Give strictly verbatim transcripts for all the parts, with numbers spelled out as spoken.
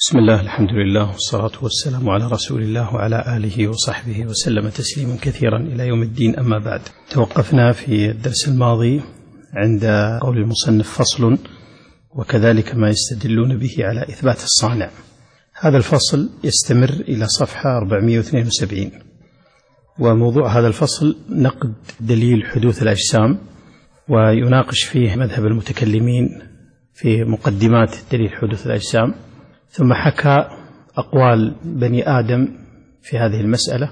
بسم الله، الحمد لله، والصلاة والسلام على رسول الله وعلى آله وصحبه وسلم تسليما كثيرا إلى يوم الدين. أما بعد، توقفنا في الدرس الماضي عند قول المصنف: فصل وكذلك ما يستدلون به على إثبات الصانع. هذا الفصل يستمر إلى صفحة أربعمائة واثنين وسبعين، وموضوع هذا الفصل نقد دليل حدوث الأجسام، ويناقش فيه مذهب المتكلمين في مقدمات دليل حدوث الأجسام، ثم حكى أقوال بني آدم في هذه المسألة،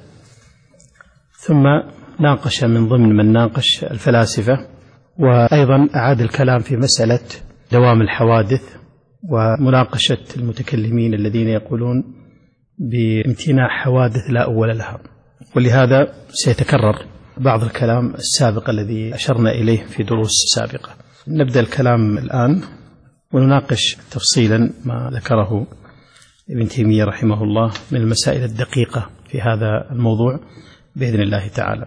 ثم ناقش من ضمن من ناقش الفلاسفة، وأيضا أعاد الكلام في مسألة دوام الحوادث ومناقشة المتكلمين الذين يقولون بامتناع حوادث لا أول لها. ولهذا سيتكرر بعض الكلام السابق الذي أشرنا إليه في دروس سابقة. نبدأ الكلام الآن ونناقش تفصيلا ما ذكره ابن تيمية رحمه الله من المسائل الدقيقة في هذا الموضوع بإذن الله تعالى.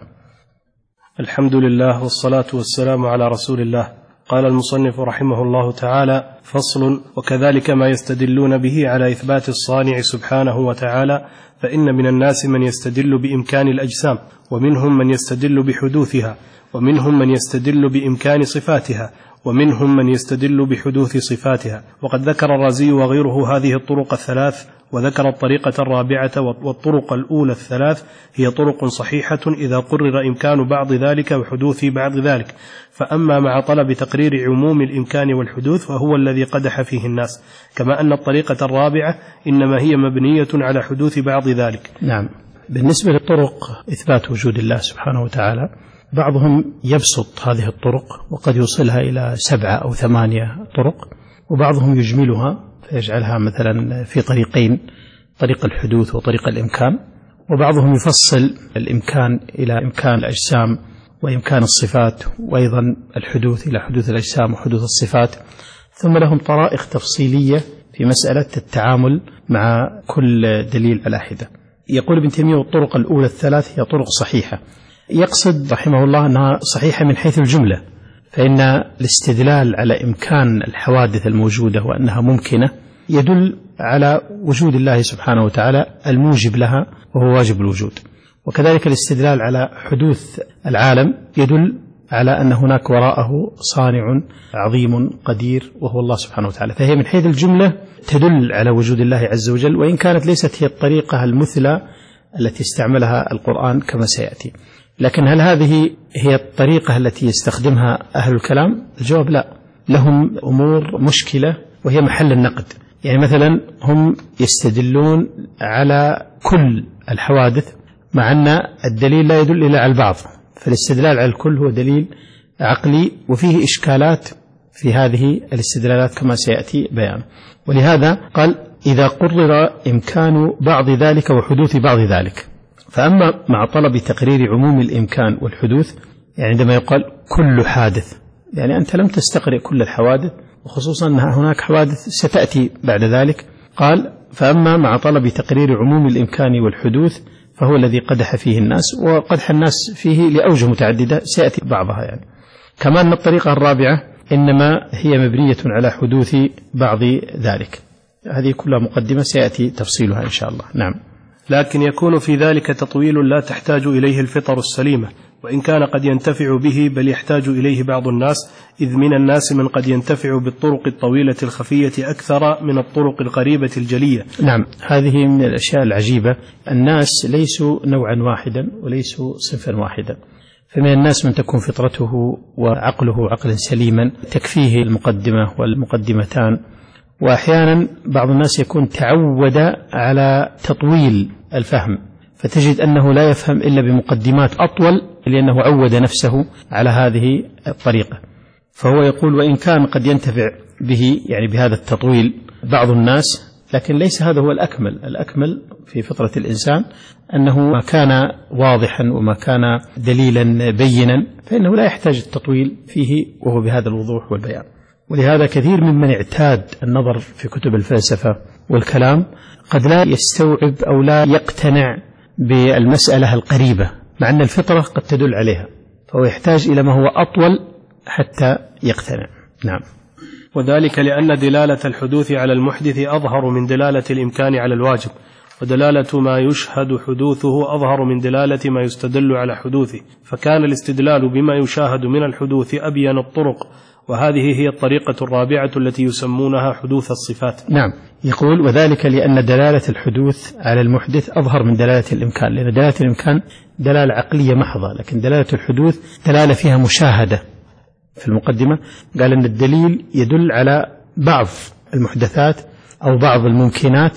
الحمد لله، والصلاة والسلام على رسول الله. قال المصنف رحمه الله تعالى: فصل وكذلك ما يستدلون به على إثبات الصانع سبحانه وتعالى، فإن من الناس من يستدل بإمكان الأجسام، ومنهم من يستدل بحدوثها، ومنهم من يستدل بإمكان صفاتها، ومنهم من يستدل بحدوث صفاتها. وقد ذكر الرازي وغيره هذه الطرق الثلاث، وذكر الطريقة الرابعة. والطرق الأولى الثلاث هي طرق صحيحة إذا قرر إمكان بعض ذلك وحدوث بعض ذلك، فأما مع طلب تقرير عموم الإمكان والحدوث فهو الذي قدح فيه الناس، كما أن الطريقة الرابعة إنما هي مبنية على حدوث بعض ذلك. نعم. بالنسبة للطرق إثبات وجود الله سبحانه وتعالى، بعضهم يبسط هذه الطرق وقد يوصلها إلى سبعة أو ثمانية طرق، وبعضهم يجملها فيجعلها مثلا في طريقين: طريق الحدوث وطريق الإمكان. وبعضهم يفصل الإمكان إلى إمكان الأجسام وإمكان الصفات، وأيضا الحدوث إلى حدوث الأجسام وحدوث الصفات. ثم لهم طرائق تفصيلية في مسألة التعامل مع كل دليل على حدة. يقول ابن تيمية: والطرق الأولى الثلاث هي طرق صحيحة. يقصد رحمه الله أنها صحيحة من حيث الجملة، فإن الاستدلال على إمكان الحوادث الموجودة وأنها ممكنة يدل على وجود الله سبحانه وتعالى الموجب لها وهو واجب الوجود، وكذلك الاستدلال على حدوث العالم يدل على أن هناك وراءه صانع عظيم قدير وهو الله سبحانه وتعالى. فهي من حيث الجملة تدل على وجود الله عز وجل، وإن كانت ليست هي الطريقة المثلى التي استعملها القرآن كما سيأتي. لكن هل هذه هي الطريقة التي يستخدمها أهل الكلام؟ الجواب لا. لهم أمور مشكلة وهي محل النقد. يعني مثلا هم يستدلون على كل الحوادث مع أن الدليل لا يدل إلا على البعض، فالاستدلال على الكل هو دليل عقلي وفيه إشكالات في هذه الاستدلالات كما سيأتي بيان. ولهذا قال: إذا قرر إمكان بعض ذلك وحدوث بعض ذلك. فأما مع طلب تقرير عموم الإمكان والحدوث، يعني عندما يقال كل حادث، يعني أنت لم تستقرئ كل الحوادث، وخصوصا أن هناك حوادث ستأتي بعد ذلك. قال: فأما مع طلب تقرير عموم الإمكان والحدوث فهو الذي قدح فيه الناس، وقدح الناس فيه لأوجه متعددة سيأتي بعضها. يعني كما أن الطريقة الرابعة إنما هي مبنية على حدوث بعض ذلك. هذه كلها مقدمة سيأتي تفصيلها إن شاء الله. نعم. لكن يكون في ذلك تطويل لا تحتاج إليه الفطر السليمة، وإن كان قد ينتفع به بل يحتاج إليه بعض الناس، إذ من الناس من قد ينتفع بالطرق الطويلة الخفية أكثر من الطرق القريبة الجلية. نعم، هذه من الأشياء العجيبة. الناس ليسوا نوعا واحدا وليسوا صنفا واحدا، فمن الناس من تكون فطرته وعقله عقلا سليما تكفيه المقدمة والمقدمتان، وأحيانا بعض الناس يكون تعود على تطويل الفهم، فتجد أنه لا يفهم إلا بمقدمات أطول لأنه عود نفسه على هذه الطريقة. فهو يقول: وإن كان قد ينتفع به، يعني بهذا التطويل، بعض الناس، لكن ليس هذا هو الأكمل. الأكمل في فطرة الإنسان أنه ما كان واضحا وما كان دليلا بينا فإنه لا يحتاج التطويل فيه، وهو بهذا الوضوح والبيان. ولهذا كثير ممن اعتاد النظر في كتب الفلسفة والكلام قد لا يستوعب أو لا يقتنع بالمسألة القريبة، مع أن الفطرة قد تدل عليها، فهو يحتاج إلى ما هو أطول حتى يقتنع. نعم. وذلك لأن دلالة الحدوث على المحدث أظهر من دلالة الإمكان على الواجب، ودلالة ما يشهد حدوثه أظهر من دلالة ما يستدل على حدوثه، فكان الاستدلال بما يشاهد من الحدوث أبين الطرق، وهذه هي الطريقة الرابعة التي يسمونها حدوث الصفات. نعم، يقول وذلك لأن دلالة الحدوث على المحدث أظهر من دلالة الإمكان، لأن دلالة الإمكان دلالة عقلية محضة، لكن دلالة الحدوث دلالة فيها مشاهدة. في المقدمة قال أن الدليل يدل على بعض المحدثات أو بعض الممكنات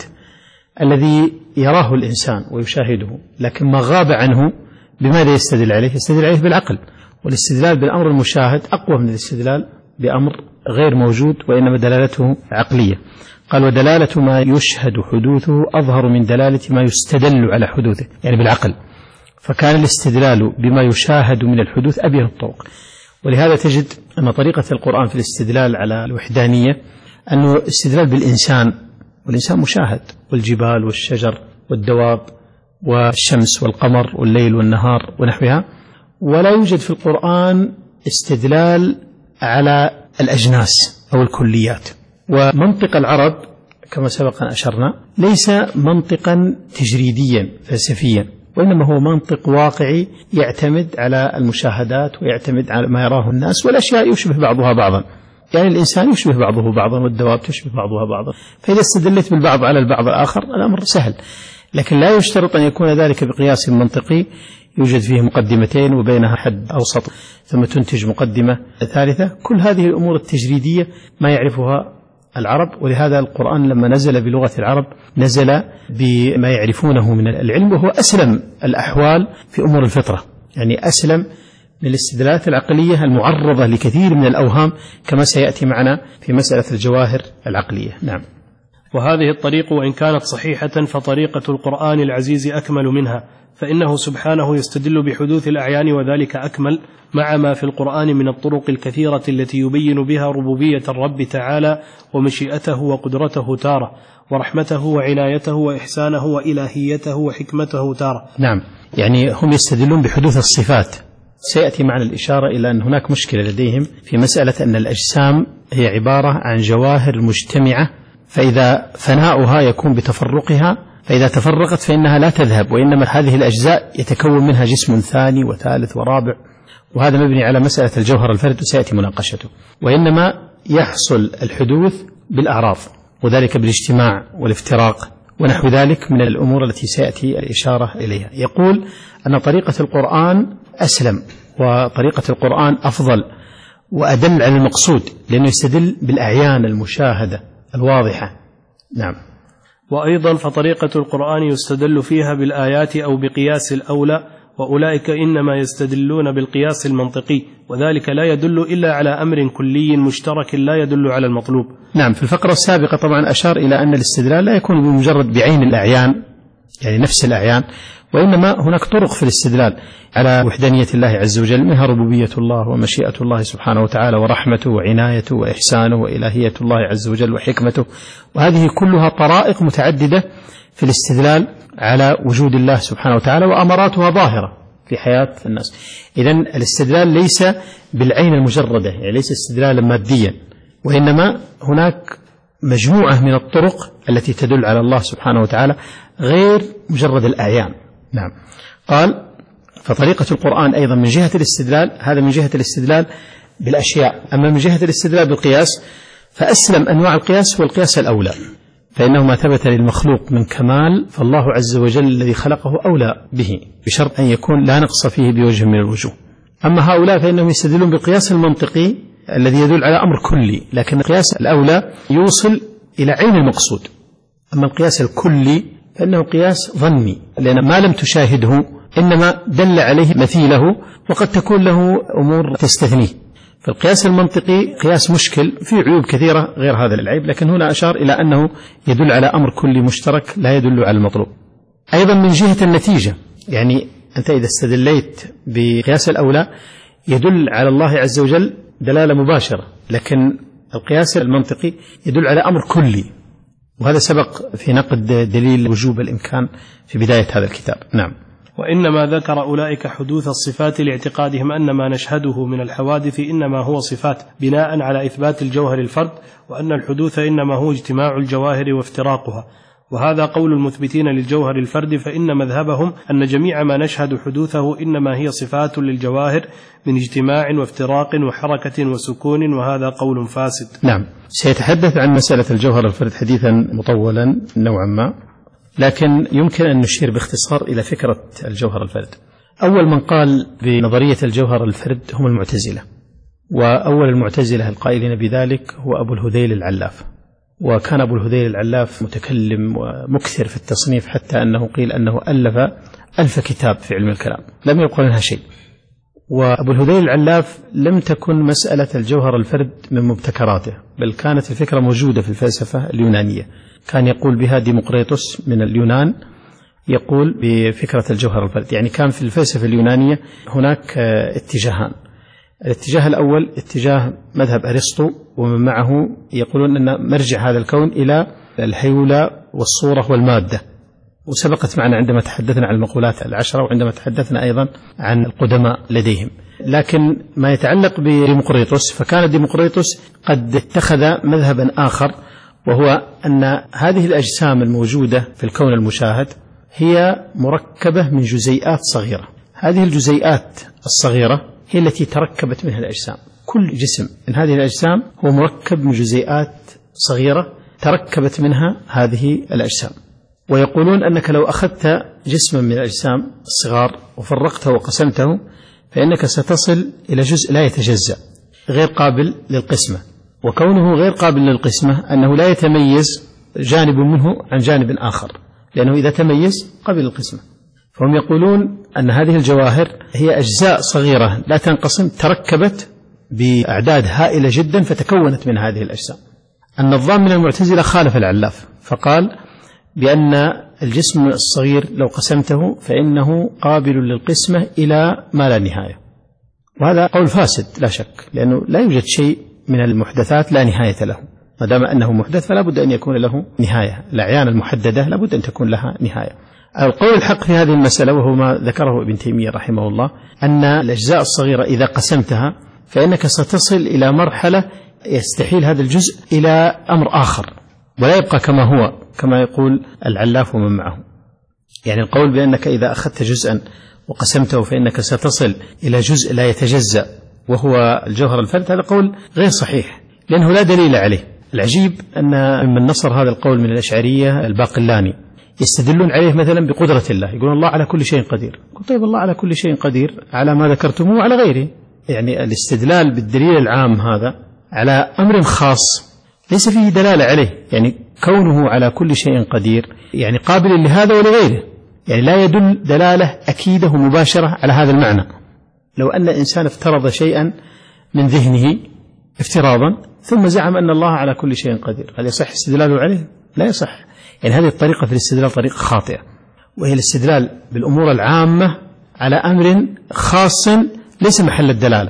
الذي يراه الإنسان ويشاهده، لكن ما غاب عنه بماذا يستدل عليه؟ يستدل عليه بالعقل، والاستدلال بالأمر المشاهد أقوى من الاستدلال بأمر غير موجود وإنما دلالته عقلية. قال ودلالة ما يشهد حدوثه أظهر من دلالة ما يستدل على حدوثه، يعني بالعقل، فكان الاستدلال بما يشاهد من الحدوث أبين الطرق. ولهذا تجد أن طريقة القرآن في الاستدلال على الوحدانية أنه استدلال بالإنسان، والإنسان مشاهد، والجبال والشجر والدواب والشمس والقمر والليل والنهار ونحوها، ولا يوجد في القرآن استدلال على الأجناس أو الكليات. ومنطق العرب كما سبق أن أشرنا ليس منطقا تجريديا فلسفيا، وإنما هو منطق واقعي يعتمد على المشاهدات ويعتمد على ما يراه الناس، والأشياء يشبه بعضها بعضا، يعني الإنسان يشبه بعضه بعضا والدواب تشبه بعضها بعضا، فإذا استدلت بالبعض على البعض الآخر الأمر سهل، لكن لا يشترط أن يكون ذلك بقياس منطقي يوجد فيه مقدمتين وبينها حد أوسط ثم تنتج مقدمة ثالثة. كل هذه الأمور التجريدية ما يعرفها العرب، ولهذا القرآن لما نزل بلغة العرب نزل بما يعرفونه من العلم، وهو أسلم الأحوال في أمور الفطرة، يعني أسلم من الاستدلالات العقلية المعرضة لكثير من الأوهام كما سيأتي معنا في مسألة الجواهر العقلية. نعم. وهذه الطريق وإن كانت صحيحة فطريقة القرآن العزيز أكمل منها، فإنه سبحانه يستدل بحدوث الأعيان وذلك أكمل، مع ما في القرآن من الطرق الكثيرة التي يبين بها ربوبية الرب تعالى ومشيئته وقدرته تارة، ورحمته وعنايته وإحسانه وإلهيته وحكمته تارة. نعم، يعني هم يستدلون بحدوث الصفات. سيأتي معنا الإشارة إلى أن هناك مشكلة لديهم في مسألة أن الأجسام هي عبارة عن جواهر مجتمعة، فإذا فناؤها يكون بتفرقها، فإذا تفرقت فإنها لا تذهب، وإنما هذه الأجزاء يتكون منها جسم ثاني وثالث ورابع، وهذا مبني على مسألة الجوهر الفرد وسيأتي مناقشته. وإنما يحصل الحدوث بالأعراض، وذلك بالاجتماع والافتراق ونحو ذلك من الأمور التي سيأتي الإشارة إليها. يقول أن طريقة القرآن أسلم، وطريقة القرآن أفضل وأدل على المقصود، لأنه يستدل بالأعيان المشاهدة الواضحة. نعم. وأيضا فطريقة القرآن يستدل فيها بالآيات أو بقياس الأولى، وأولئك إنما يستدلون بالقياس المنطقي، وذلك لا يدل إلا على أمر كلي مشترك لا يدل على المطلوب. نعم. في الفقرة السابقة طبعا أشار إلى أن الاستدلال لا يكون بمجرد بعين الأعيان، يعني نفس الأعيان، وإنما هناك طرق في الاستدلال على وحدانية الله عز وجل، منها ربوبية الله ومشيئة الله سبحانه وتعالى ورحمته وعنايته وإحسانه وإلهية الله عز وجل وحكمته، وهذه كلها طرائق متعددة في الاستدلال على وجود الله سبحانه وتعالى، وأمراتها ظاهرة في حياة الناس. إذن الاستدلال ليس بالعين المجردة، يعني ليس استدلالا ماديا، وإنما هناك مجموعة من الطرق التي تدل على الله سبحانه وتعالى غير مجرد الأعيان. نعم. قال فطريقة القرآن أيضا من جهة الاستدلال، هذا من جهة الاستدلال بالأشياء. أما من جهة الاستدلال بالقياس فأسلم أنواع القياس هو القياس الأولى، فإنه ما ثبت للمخلوق من كمال فالله عز وجل الذي خلقه أولى به، بشرط أن يكون لا نقص فيه بوجه من الوجوه. أما هؤلاء فإنهم يستدلون بالقياس المنطقي الذي يدل على أمر كلي، لكن القياس الأولى يوصل إلى عين المقصود. أما القياس الكلي فإنه قياس ظني، لأن ما لم تشاهده إنما دل عليه مثيله، وقد تكون له أمور تستثنيه. فالقياس المنطقي قياس مشكل فيه عيوب كثيرة غير هذا العيب، لكن هنا أشار إلى أنه يدل على أمر كلي مشترك لا يدل على المطلوب. أيضا من جهة النتيجة، يعني أنت إذا استدليت بقياس الأولى يدل على الله عز وجل دلالة مباشرة، لكن القياس المنطقي يدل على أمر كلي، وهذا سبق في نقد دليل وجوب الإمكان في بداية هذا الكتاب. نعم. وإنما ذكر أولئك حدوث الصفات لاعتقادهم أن ما نشهده من الحوادث إنما هو صفات بناء على إثبات الجوهر الفرد، وأن الحدوث إنما هو اجتماع الجواهر وافتراقها. وهذا قول المثبتين للجوهر الفرد، فإن مذهبهم أن جميع ما نشهد حدوثه إنما هي صفات للجواهر من اجتماع وافتراق وحركة وسكون، وهذا قول فاسد. نعم، سيتحدث عن مسألة الجوهر الفرد حديثا مطولا نوعا ما، لكن يمكن أن نشير باختصار إلى فكرة الجوهر الفرد. أول من قال بنظرية الجوهر الفرد هم المعتزلة، وأول المعتزلة القائلين بذلك هو أبو الهذيل العلاف، وكان أبو الهذيل العلاف متكلم ومكثر في التصنيف، حتى أنه قيل أنه ألف ألف كتاب في علم الكلام لم يقل منها شيء. وأبو الهذيل العلاف لم تكن مسألة الجوهر الفرد من مبتكراته، بل كانت الفكرة موجودة في الفلسفة اليونانية، كان يقول بها ديمقريطس من اليونان، يقول بفكرة الجوهر الفرد. يعني كان في الفلسفة اليونانية هناك اتجاهان، الاتجاه الأول اتجاه مذهب أرسطو ومن معه، يقولون أن مرجع هذا الكون إلى الهيولة والصورة والمادة، وسبقت معنا عندما تحدثنا عن المقولات العشرة وعندما تحدثنا أيضا عن القدماء لديهم. لكن ما يتعلق بديمقريطس، فكان ديمقريطس قد اتخذ مذهبا آخر، وهو أن هذه الأجسام الموجودة في الكون المشاهد هي مركبة من جزيئات صغيرة، هذه الجزيئات الصغيرة هي التي تركبت منها الأجسام. كل جسم من هذه الأجسام هو مركب من جزيئات صغيرة تركبت منها هذه الأجسام. ويقولون أنك لو أخذت جسما من الأجسام الصغار وفرقته وقسمته فإنك ستصل إلى جزء لا يتجزأ غير قابل للقسمة، وكونه غير قابل للقسمة أنه لا يتميز جانب منه عن جانب آخر، لأنه إذا تميز قبل القسمة. فهم يقولون أن هذه الجواهر هي أجزاء صغيرة لا تنقسم، تركبت بأعداد هائلة جدا فتكونت من هذه الأجسام. النظام من المعتزلة خالف العلاف، فقال بأن الجسم الصغير لو قسمته فإنه قابل للقسمة إلى ما لا نهاية، وهذا قول فاسد لا شك، لأنه لا يوجد شيء من المحدثات لا نهاية له، ما دام أنه محدث فلا بد أن يكون له نهاية، الأعيان المحددة لا بد أن تكون لها نهاية. القول الحق في هذه المسألة، وهو ما ذكره ابن تيمية رحمه الله، أن الأجزاء الصغيرة إذا قسمتها فإنك ستصل إلى مرحلة يستحيل هذا الجزء إلى أمر آخر ولا يبقى كما هو، كما يقول العلاف ومن معه. يعني القول بأنك إذا أخذت جزءا وقسمته فإنك ستصل إلى جزء لا يتجزأ وهو الجوهر الفرد، هذا قول غير صحيح لأنه لا دليل عليه. العجيب أن من نصر هذا القول من الأشعرية الباقلاني يستدلون عليه مثلا بقدرة الله، يقولون الله على كل شيء قدير. قلت طيب الله على كل شيء قدير على ما ذكرتموه وعلى غيره، يعني الاستدلال بالدليل العام هذا على أمر خاص ليس فيه دلالة عليه، يعني كونه على كل شيء قدير يعني قابل لهذا ولغيره، يعني لا يدل دلالة أكيدة ومباشرة على هذا المعنى. لو أن إنسان افترض شيئا من ذهنه افتراضا ثم زعم أن الله على كل شيء قدير، هل يصح استدلاله عليه؟ لا يصح. يعني هذه الطريقة في الاستدلال طريقة خاطئة، وهي الاستدلال بالأمور العامة على أمر خاص ليس محل الدلالة.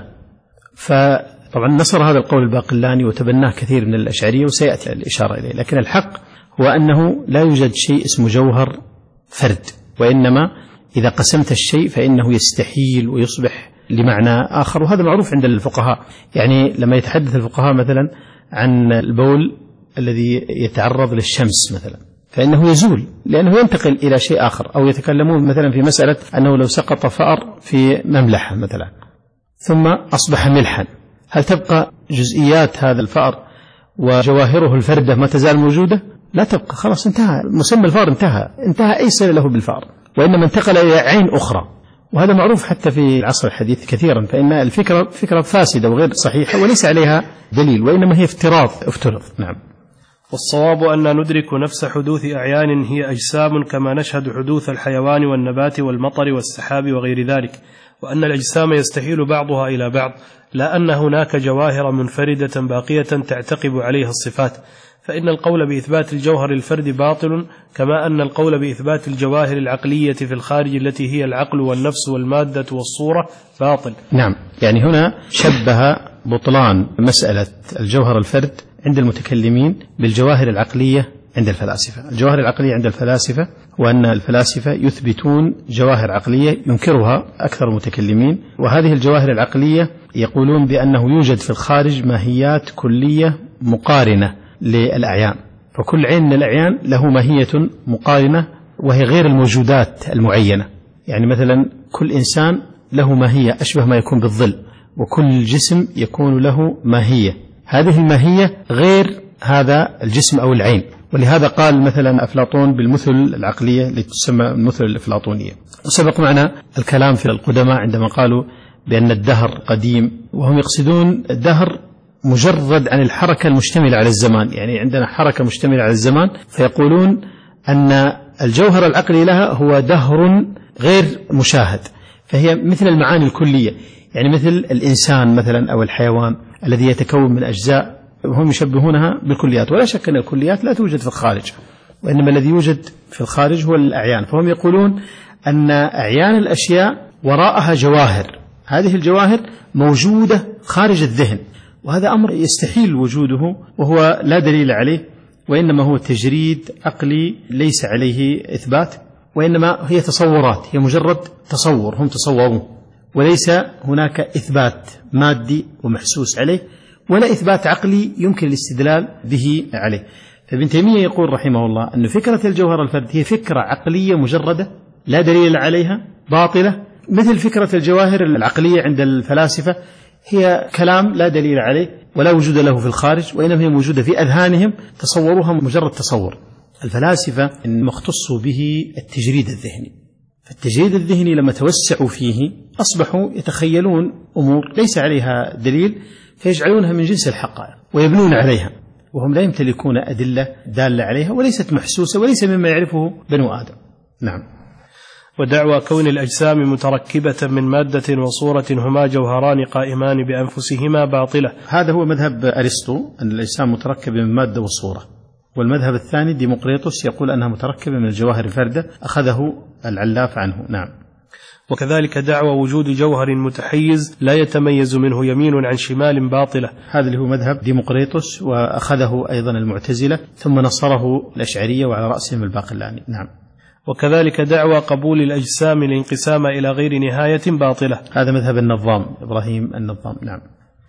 فطبعا نصر هذا القول الباقلاني وتبناه كثير من الأشعرية وسيأتي الإشارة إليه، لكن الحق هو أنه لا يوجد شيء اسمه جوهر فرد، وإنما إذا قسمت الشيء فإنه يستحيل ويصبح لمعنى آخر، وهذا معروف عند الفقهاء. يعني لما يتحدث الفقهاء مثلا عن البول الذي يتعرض للشمس مثلا فإنه يزول لأنه ينتقل إلى شيء آخر، أو يتكلمون مثلا في مسألة أنه لو سقط فأر في مملحة مثلا ثم أصبح ملحا، هل تبقى جزئيات هذا الفأر وجواهره الفردة ما تزال موجودة؟ لا تبقى، خلاص انتهى مسمى الفأر، انتهى انتهى أي صلة له بالفأر، وإنما انتقل إلى عين أخرى. وهذا معروف حتى في العصر الحديث كثيرا، فإن الفكرة فكرة فاسدة وغير صحيحة وليس عليها دليل، وإنما هي افتراض افترض. نعم. والصواب أن ندرك نفس حدوث أعيان هي أجسام كما نشهد حدوث الحيوان والنبات والمطر والسحاب وغير ذلك، وأن الأجسام يستحيل بعضها إلى بعض، لا أن هناك جواهر منفردة باقية تعتقب عليها الصفات، فإن القول بإثبات الجوهر الفرد باطل، كما أن القول بإثبات الجواهر العقلية في الخارج التي هي العقل والنفس والمادة والصورة باطل. نعم، يعني هنا شبه بطلان مسألة الجوهر الفرد عند المتكلمين بالجواهر العقلية عند الفلاسفة. الجواهر العقلية عند الفلاسفة هو أن الفلاسفة يثبتون جواهر عقلية ينكرها أكثر المتكلمين، وهذه الجواهر العقلية يقولون بأنه يوجد في الخارج ماهيات كلية مقارنة للأعيان، فكل عين من الأعيان له ماهية مقارنة وهي غير الموجودات المعينة. يعني مثلا كل إنسان له ماهية أشبه ما يكون بالظل، وكل جسم يكون له ماهية، هذه الماهية غير هذا الجسم أو العين. ولهذا قال مثلا أفلاطون بالمثل العقلية التي تسمى المثل الأفلاطونية. وسبق معنا الكلام في القدماء عندما قالوا بأن الدهر قديم، وهم يقصدون الدهر مجرد عن الحركة المشتملة على الزمان، يعني عندنا حركة مشتملة على الزمان، فيقولون أن الجوهر العقلي لها هو دهر غير مشاهد، فهي مثل المعاني الكلية، يعني مثل الإنسان مثلا أو الحيوان الذي يتكون من أجزاء، وهم يشبهونها بالكليات. ولا شك أن الكليات لا توجد في الخارج، وإنما الذي يوجد في الخارج هو الأعيان. فهم يقولون أن أعيان الأشياء وراءها جواهر، هذه الجواهر موجودة خارج الذهن، وهذا أمر يستحيل وجوده وهو لا دليل عليه، وإنما هو تجريد عقلي ليس عليه إثبات، وإنما هي تصورات، هي مجرد تصور هم تصوروه، وليس هناك إثبات مادي ومحسوس عليه، ولا إثبات عقلي يمكن الاستدلال به عليه. فابن تيمية يقول رحمه الله أن فكرة الجوهر الفرد هي فكرة عقلية مجردة لا دليل عليها، باطلة، مثل فكرة الجواهر العقلية عند الفلاسفة هي كلام لا دليل عليه ولا وجود له في الخارج، وإنما هي موجودة في أذهانهم، تصورها مجرد تصور. الفلاسفة إنما اختصوا به التجريد الذهني، فالتجريد الذهني لما توسعوا فيه أصبحوا يتخيلون أمور ليس عليها دليل فيجعلونها من جنس الحقائق ويبنون عليها، وهم لا يمتلكون أدلة دالة عليها وليست محسوسة وليس مما يعرفه بنو آدم. نعم. ودعوى كون الأجسام متركبة من مادة وصورة هما جوهران قائمان بأنفسهما باطلة. هذا هو مذهب أرسطو، أن الأجسام متركبة من مادة وصورة. والمذهب الثاني ديمقريطس يقول أنها متركبة من الجواهر الفردة، أخذه العلاف عنه. نعم. وكذلك دعوى وجود جوهر متحيز لا يتميز منه يمين عن شمال باطلة. هذا اللي هو مذهب ديمقريطس، وأخذه أيضا المعتزلة، ثم نصره الأشعرية وعلى رأسهم الباقلاني. نعم. وكذلك دعوى قبول الأجسام الانقسام إلى غير نهاية باطلة. هذا مذهب النظام إبراهيم النظام. نعم.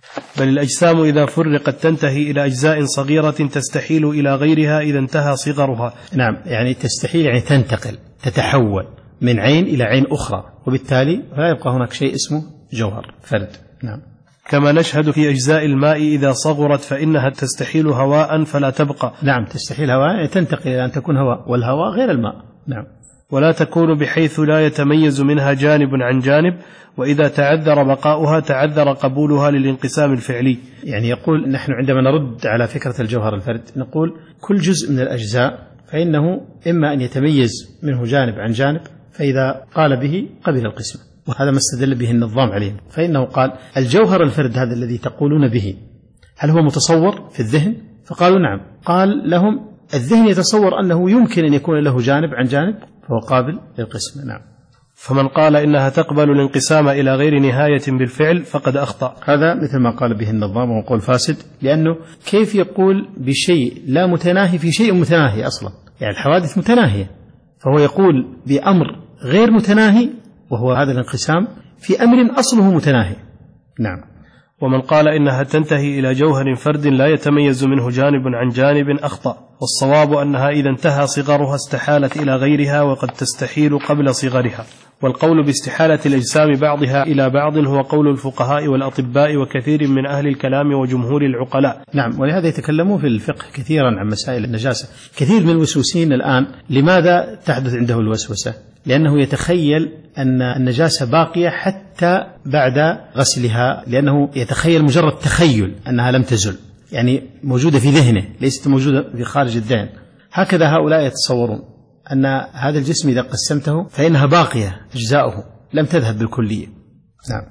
بل الأجسام إذا فرقت تنتهي إلى أجزاء صغيرة تستحيل إلى غيرها إذا انتهى صغرها. نعم، يعني تستحيل يعني تنتقل، تتحول من عين إلى عين أخرى، وبالتالي لا يبقى هناك شيء اسمه جوهر فرد. نعم. كما نشهد في أجزاء الماء إذا صغرت فإنها تستحيل هواء فلا تبقى. نعم، تستحيل هواء يعني تنتقل إلى أن تكون هواء، والهواء غير الماء. نعم. ولا تكون بحيث لا يتميز منها جانب عن جانب، وإذا تعذر بقاؤها تعذر قبولها للانقسام الفعلي. يعني يقول نحن عندما نرد على فكرة الجوهر الفرد نقول كل جزء من الأجزاء فإنه إما أن يتميز منه جانب عن جانب، فإذا قال به قبل القسمة، وهذا ما استدل به النظام عليهم. فإنه قال الجوهر الفرد هذا الذي تقولون به هل هو متصور في الذهن؟ فقالوا نعم. قال لهم الذهن يتصور أنه يمكن أن يكون له جانب عن جانب، فهو قابل للقسمة. نعم. فمن قال إنها تقبل الانقسام إلى غير نهاية بالفعل فقد أخطأ. هذا مثل ما قال به النظام، وهو قول فاسد، لأنه كيف يقول بشيء لا متناهي في شيء متناهي أصلا؟ يعني الحوادث متناهية، فهو يقول بأمر غير متناهي وهو هذا الانقسام في أمر أصله متناهي. نعم. ومن قال إنها تنتهي إلى جوهر فرد لا يتميز منه جانب عن جانب أخطأ، والصواب أنها إذا انتهى صغرها استحالت إلى غيرها، وقد تستحيل قبل صغرها. والقول باستحالة الأجسام بعضها إلى بعض هو قول الفقهاء والأطباء وكثير من أهل الكلام وجمهور العقلاء. نعم. ولهذا يتكلمون في الفقه كثيرا عن مسائل النجاسة. كثير من الوسوسين الآن لماذا تحدث عنده الوسوسة؟ لأنه يتخيل أن النجاسة باقية حتى بعد غسلها، لأنه يتخيل مجرد تخيل أنها لم تزل، يعني موجودة في ذهنه ليست موجودة في خارج الذهن. هكذا هؤلاء يتصورون أن هذا الجسم إذا قسمته فإنها باقية أجزاؤه لم تذهب بالكلية. نعم.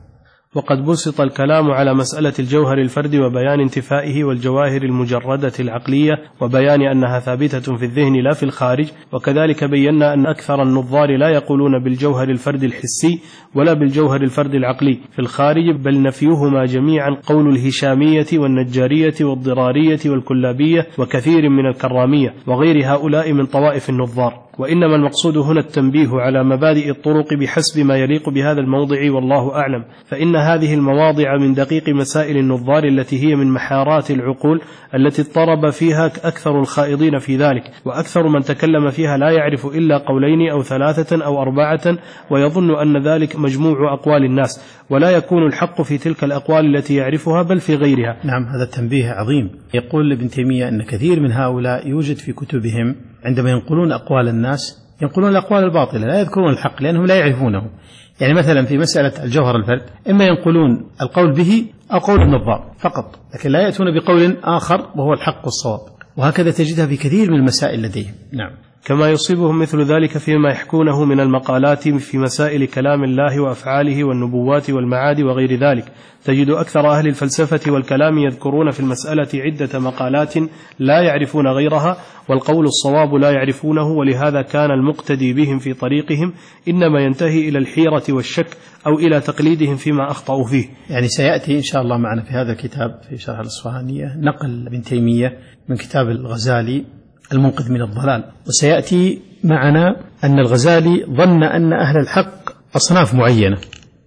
وقد بسط الكلام على مسألة الجوهر الفردي وبيان انتفائه والجواهر المجردة العقلية وبيان أنها ثابتة في الذهن لا في الخارج. وكذلك بينا أن أكثر النظار لا يقولون بالجوهر الفردي الحسي ولا بالجوهر الفردي العقلي في الخارج، بل نفيهما جميعا قول الهشامية والنجارية والضرارية والكلابية وكثير من الكرامية وغير هؤلاء من طوائف النظار. وإنما المقصود هنا التنبيه على مبادئ الطرق بحسب ما يليق بهذا الموضع، والله أعلم. فإن هذه المواضع من دقيق مسائل النظار التي هي من محارات العقول التي اضطرب فيها أكثر الخائضين في ذلك، وأكثر من تكلم فيها لا يعرف إلا قولين أو ثلاثة أو أربعة، ويظن أن ذلك مجموع أقوال الناس، ولا يكون الحق في تلك الأقوال التي يعرفها بل في غيرها. نعم، هذا التنبيه عظيم. يقول ابن تيمية أن كثير من هؤلاء يوجد في كتبهم عندما ينقلون أقوال الناس ينقلون الأقوال الباطلة، لا يذكرون الحق لأنهم لا يعرفونه. يعني مثلا في مسألة الجوهر الفرد إما ينقلون القول به أو قول النظار فقط، لكن لا يأتون بقول آخر وهو الحق والصواب، وهكذا تجدها في كثير من المسائل لديهم. نعم. كما يصيبهم مثل ذلك فيما يحكونه من المقالات في مسائل كلام الله وأفعاله والنبوات والمعاد وغير ذلك. تجد أكثر أهل الفلسفة والكلام يذكرون في المسألة عدة مقالات لا يعرفون غيرها، والقول الصواب لا يعرفونه، ولهذا كان المقتدي بهم في طريقهم إنما ينتهي إلى الحيرة والشك أو إلى تقليدهم فيما أخطأوا فيه. يعني سيأتي إن شاء الله معنا في هذا الكتاب في شرح الأصفهانية نقل ابن تيمية من كتاب الغزالي المنقذ من الضلال، وسيأتي معنا أن الغزالي ظن أن أهل الحق أصناف معينة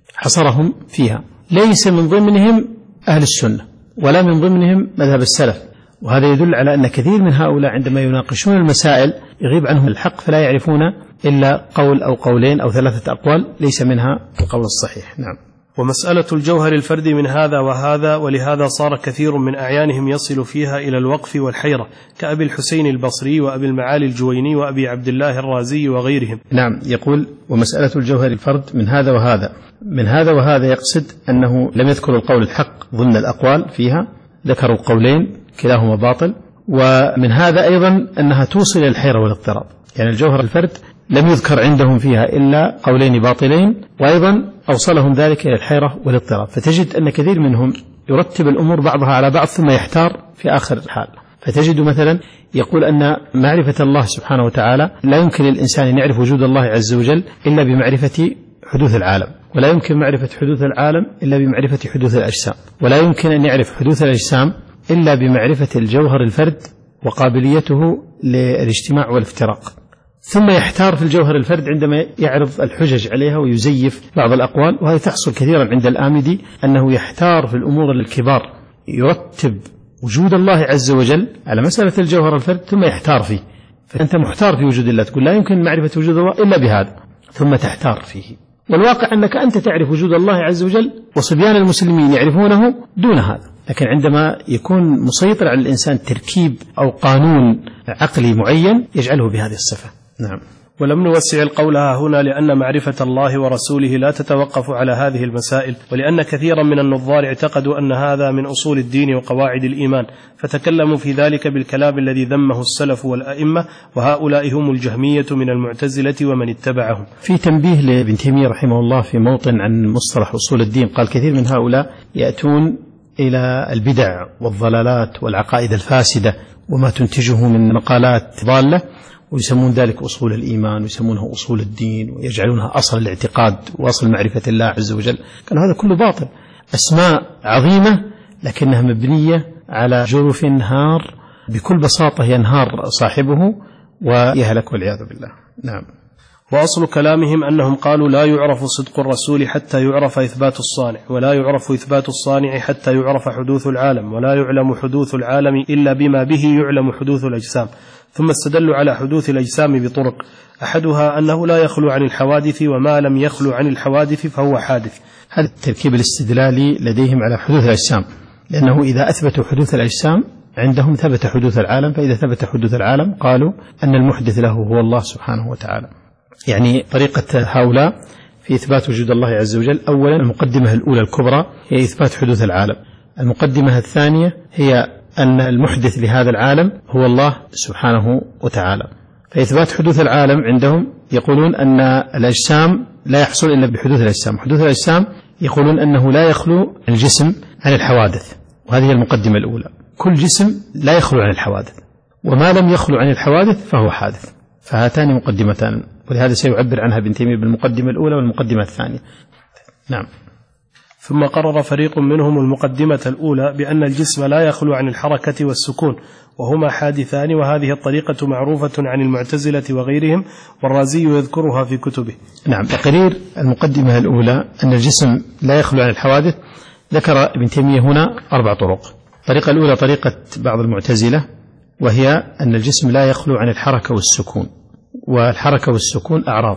حصرهم فيها، ليس من ضمنهم أهل السنة ولا من ضمنهم مذهب السلف، وهذا يدل على أن كثير من هؤلاء عندما يناقشون المسائل يغيب عنهم الحق، فلا يعرفون إلا قول أو قولين أو ثلاثة أقوال ليس منها القول الصحيح. نعم. ومسألة الجوهر الفردي من هذا وهذا، ولهذا صار كثير من أعيانهم يصل فيها إلى الوقف والحيرة كأبي الحسين البصري وأبي المعالي الجويني وأبي عبد الله الرازي وغيرهم. نعم. يقول ومسألة الجوهر الفرد من هذا وهذا، من هذا وهذا يقصد أنه لم يذكر القول الحق ضمن الأقوال فيها، ذكروا قولين كلاهما باطل. ومن هذا أيضا أنها توصل إلى الحيرة والاضطراب، يعني الجوهر الفرد لم يذكر عندهم فيها إلا قولين باطلين، وأيضا أوصلهم ذلك إلى الحيرة والاضطراب. فتجد أن كثير منهم يرتب الأمور بعضها على بعض ثم يحتار في آخر الحال. فتجد مثلا يقول أن معرفة الله سبحانه وتعالى لا يمكن للإنسان أن يعرف وجود الله عز وجل إلا بمعرفة حدوث العالم، ولا يمكن معرفة حدوث العالم إلا بمعرفة حدوث الأجسام، ولا يمكن أن يعرف حدوث الأجسام إلا بمعرفة الجوهر الفرد وقابليته للاجتماع والافتراق. ثم يحتار في الجوهر الفرد عندما يعرض الحجج عليها ويزيف بعض الأقوال، وهذا تحصل كثيرا عند الآمدي أنه يحتار في الأمور الكبار، يرتب وجود الله عز وجل على مسألة الجوهر الفرد ثم يحتار فيه. فأنت محتار في وجود الله، تقول لا يمكن معرفة وجود الله إلا بهذا، ثم تحتار فيه. والواقع أنك أنت تعرف وجود الله عز وجل وصبيان المسلمين يعرفونه دون هذا. لكن عندما يكون مسيطر على الإنسان تركيب أو قانون عقلي معين يجعله بهذه الصفة. نعم. ولم نوسع القول هنا لأن معرفة الله ورسوله لا تتوقف على هذه المسائل، ولأن كثيرا من النظار اعتقدوا أن هذا من أصول الدين وقواعد الإيمان، فتكلموا في ذلك بالكلام الذي ذمه السلف والأئمة، وهؤلاء هم الجهمية من المعتزلة ومن اتبعهم. في تنبيه لابن تيمية رحمه الله في موطن عن مصطلح أصول الدين، قال كثير من هؤلاء يأتون إلى البدع والضلالات والعقائد الفاسدة وما تنتجه من مقالات ضالة، ويسمون ذلك أصول الإيمان ويسمونها أصول الدين ويجعلونها أصل الاعتقاد وأصل معرفة الله عز وجل. كان هذا كله باطل، أسماء عظيمة لكنها مبنية على جرف هار، بكل بساطة ينهار صاحبه ويهلك والعياذ بالله. نعم. وأصل كلامهم أنهم قالوا لا يعرف صدق الرسول حتى يعرف إثبات الصانع، ولا يعرف إثبات الصانع حتى يعرف حدوث العالم، ولا يعلم حدوث العالم إلا بما به يعلم حدوث الأجسام. ثم استدلوا على حدوث الأجسام بطرق، أحدها أنه لا يخلو عن الحوادث، وما لم يخلو عن الحوادث فهو حادث. هذا التركيب الاستدلالي لديهم على حدوث الأجسام، لأنه إذا أثبتوا حدوث الأجسام عندهم ثبت حدوث العالم، فإذا ثبت حدوث العالم قالوا أن المحدث له هو الله سبحانه وتعالى. يعني طريقة هؤلاء في إثبات وجود الله عز وجل، أولا المقدمة الأولى الكبرى هي إثبات حدوث العالم، المقدمة الثانية هي أن المحدث لهذا العالم هو الله سبحانه وتعالى. فإثبات حدوث العالم عندهم يقولون أن الأجسام لا يحصل إلا بحدوث الأجسام، حدوث الأجسام يقولون أنه لا يخلو الجسم عن الحوادث، وهذه المقدمة الأولى. كل جسم لا يخلو عن الحوادث، وما لم يخلو عن الحوادث فهو حادث. فهاتان مقدمتان، ولهذا سيعبر عنها ابن تيمية بالمقدمة الأولى والمقدمة الثانية. نعم. ثم قرر فريق منهم المقدمة الأولى بأن الجسم لا يخلو عن الحركة والسكون، وهما حادثان، وهذه الطريقة معروفة عن المعتزلة وغيرهم، والرازي يذكرها في كتبه. نعم. تقرير المقدمة الأولى أن الجسم لا يخلو عن الحوادث، ذكر ابن تيمية هنا أربع طرق. الطريقة الأولى طريقة بعض المعتزلة، وهي أن الجسم لا يخلو عن الحركة والسكون، والحركة والسكون أعراض،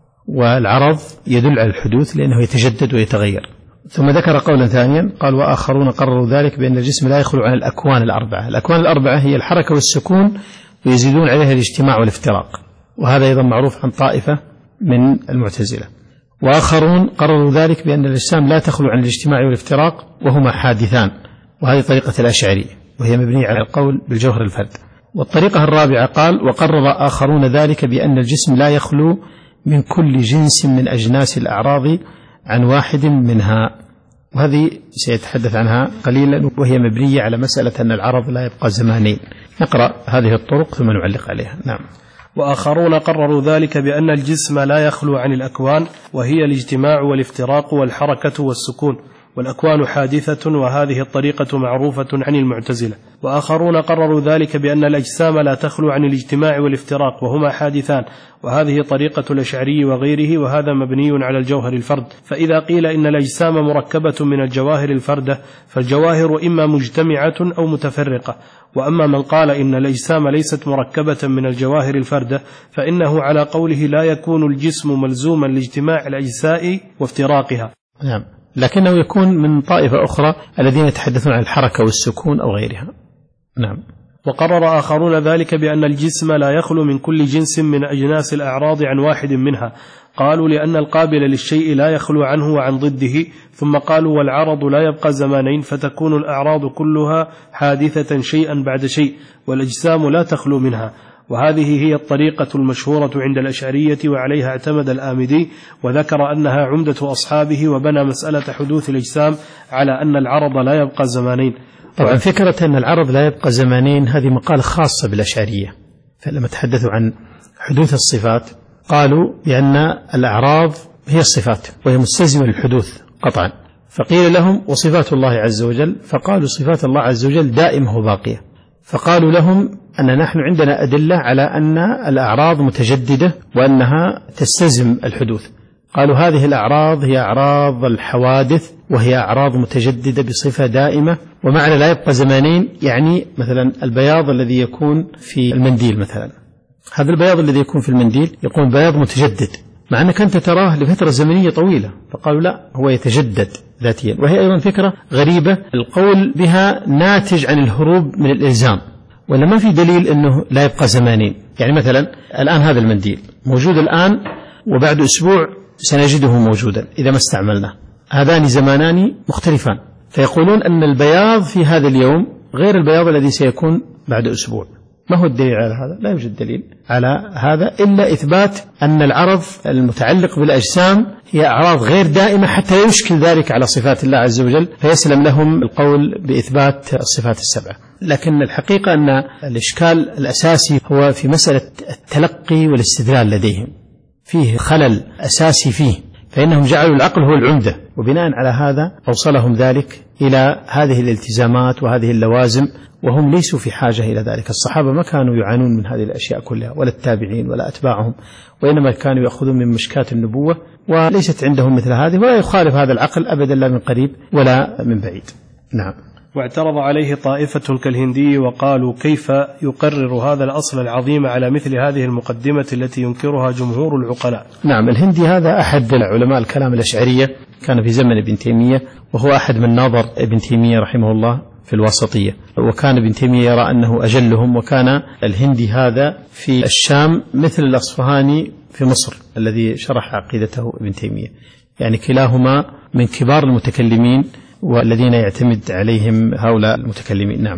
والعرض يدل على الحدوث لأنه يتجدد ويتغير. ثم ذكر قولا ثانيا قال: وآخرون قرروا ذلك بأن الجسم لا يخلو عن الأكوان الأربعة. الأكوان الأربعة هي الحركة والسكون، ويزيدون عليها الاجتماع والافتراق، وهذا أيضا معروف عن طائفة من المعتزلة. وآخرون قرروا ذلك بأن الأجسام لا تخلو عن الاجتماع والافتراق، وهما حادثان، وهذه طريقة الأشعري، وهي مبنية على القول بالجوهر الفرد. والطريقة الرابعة قال: وقرر آخرون ذلك بأن الجسم لا يخلو من كل جنس من أجناس الأعراض عن واحد منها، وهذه سيتحدث عنها قليلا، وهي مبنية على مسألة أن العرض لا يبقى زمانين. نقرأ هذه الطرق ثم نعلق عليها. نعم. وآخرون قرروا ذلك بأن الجسم لا يخلو عن الأكوان، وهي الاجتماع والافتراق والحركة والسكون، والأكوان حادثة، وهذه الطريقة معروفة عن المعتزلة. وآخرون قرروا ذلك بأن الأجسام لا تخلو عن الاجتماع والافتراق، وهما حادثان، وهذه طريقة الأشعري وغيره، وهذا مبني على الجوهر الفرد. فإذا قيل إن الأجسام مركبة من الجواهر الفردة، فالجواهر إما مجتمعة أو متفرقة. وأما من قال إن الأجسام ليست مركبة من الجواهر الفردة، فإنه على قوله لا يكون الجسم ملزوما لاجتماع الأجزاء وافتراقها. نعم. لكنه يكون من طائفة أخرى الذين يتحدثون عن الحركة والسكون أو غيرها. نعم. وقرر آخرون ذلك بأن الجسم لا يخلو من كل جنس من أجناس الأعراض عن واحد منها، قالوا لأن القابل للشيء لا يخلو عنه وعن ضده. ثم قالوا: والعرض لا يبقى زمانين، فتكون الأعراض كلها حادثة شيئا بعد شيء، والأجسام لا تخلو منها. وهذه هي الطريقة المشهورة عند الأشعرية، وعليها اعتمد الآمدي، وذكر أنها عمدة أصحابه، وبنى مسألة حدوث الأجسام على أن العرض لا يبقى زمانين. طبعا فكرة أن العرض لا يبقى زمانين هذه مقالة خاصة بالأشعرية، فلما تحدثوا عن حدوث الصفات قالوا بأن الأعراض هي الصفات، وهي مستلزمة للحدوث قطعا. فقيل لهم: وصفات الله عز وجل؟ فقالوا: صفات الله عز وجل دائمة وباقية. فقالوا لهم أن نحن عندنا أدلة على أن الأعراض متجددة وأنها تستلزم الحدوث. قالوا: هذه الأعراض هي أعراض الحوادث، وهي أعراض متجددة بصفة دائمة. ومعنى لا يبقى زمانين يعني مثلا البياض الذي يكون في المنديل، مثلا هذا البياض الذي يكون في المنديل يكون بياض متجدد، مع أنك أنت تراه لفترة زمنية طويلة. فقالوا: لا، هو يتجدد ذاتيا. وهي أيضا فكرة غريبة القول بها ناتج عن الهروب من الإلزام، ولا ما في دليل أنه لا يبقى زمانين. يعني مثلا الآن هذا المنديل موجود الآن، وبعد أسبوع سنجده موجودا إذا ما استعملناه، هذان زمانان مختلفان. فيقولون أن البياض في هذا اليوم غير البياض الذي سيكون بعد أسبوع. ما هو الدليل على هذا؟ لا يوجد دليل على هذا إلا إثبات أن العرض المتعلق بالأجسام هي أعراض غير دائمة، حتى يشكل ذلك على صفات الله عز وجل، فيسلم لهم القول بإثبات الصفات السبعة. لكن الحقيقة أن الإشكال الأساسي هو في مسألة التلقي والاستدلال لديهم، فيه خلل أساسي فيه، فإنهم جعلوا العقل هو العمدة، وبناء على هذا أوصلهم ذلك إلى هذه الالتزامات وهذه اللوازم، وهم ليسوا في حاجة إلى ذلك. الصحابة ما كانوا يعانون من هذه الأشياء كلها، ولا التابعين ولا أتباعهم، وإنما كانوا يأخذون من مشكاة النبوة، وليست عندهم مثل هذه، ولا يخالف هذا العقل أبدا، لا من قريب ولا من بعيد. نعم. واعترض عليه طائفة كالهندي وقالوا: كيف يقرر هذا الأصل العظيم على مثل هذه المقدمة التي ينكرها جمهور العقلاء؟ نعم. الهندي هذا أحد علماء الكلام الأشعرية، كان في زمن ابن تيمية، وهو أحد من ناظر ابن تيمية رحمه الله في الواسطية، وكان ابن تيمية يرى أنه أجلهم. وكان الهندي هذا في الشام مثل الأصفهاني في مصر الذي شرح عقيدته ابن تيمية، يعني كلاهما من كبار المتكلمين والذين يعتمد عليهم هؤلاء المتكلمين. نعم.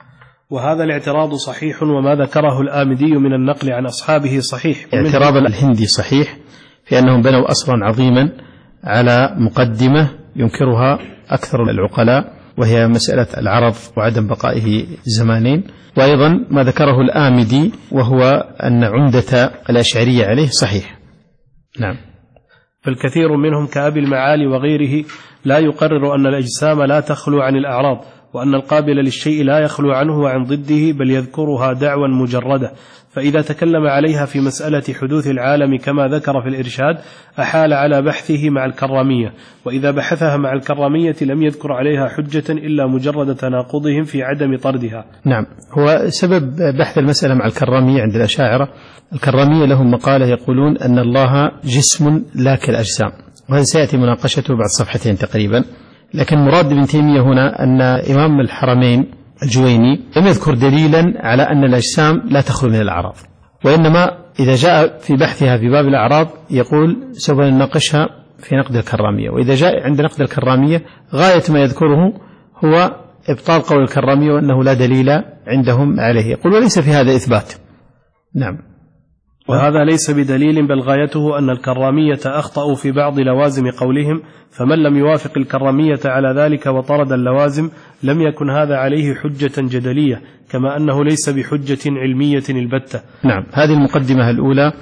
وهذا الاعتراض صحيح، وما ذكره الآمدي من النقل عن أصحابه صحيح. اعتراض الهندي صحيح في أنهم بنوا أصلا عظيما على مقدمة ينكرها أكثر العقلاء، وهي مسألة العرض وعدم بقائه زمانين. وأيضا ما ذكره الآمدي وهو أن عمدة الأشعرية عليه صحيح. نعم. فالكثير منهم كأبي المعالي وغيره لا يقرر أن الأجسام لا تخلو عن الأعراض، وأن القابل للشيء لا يخلو عنه وعن ضده، بل يذكرها دعوا مجردة، فإذا تكلم عليها في مسألة حدوث العالم كما ذكر في الإرشاد أحال على بحثه مع الكرامية، وإذا بحثها مع الكرامية لم يذكر عليها حجة إلا مجرد تناقضهم في عدم طردها. نعم، هو سبب بحث المسألة مع الكرامية عند الأشاعرة، الكرامية لهم مقالة يقولون أن الله جسم لا كالأجسام، وهذا سيأتي مناقشته بعد صفحتين تقريبا. لكن مراد ابن تيمية هنا أن إمام الحرمين الجويني لم يذكر دليلا على أن الأجسام لا تخلو من الأعراض، وإنما إذا جاء في بحثها في باب الأعراض يقول سوف نناقشها في نقد الكرامية، وإذا جاء عند نقد الكرامية غاية ما يذكره هو إبطال قول الكرامية وأنه لا دليل عندهم عليه، يقول وليس في هذا إثبات. نعم. وهذا ليس بدليل، بل غايته أن الكرامية أخطأوا في بعض لوازم قولهم، فمن لم يوافق الكرامية على ذلك وطرد اللوازم لم يكن هذا عليه حجة جدلية، كما أنه ليس بحجة علمية البتة. نعم، هذه المقدمة الأولى،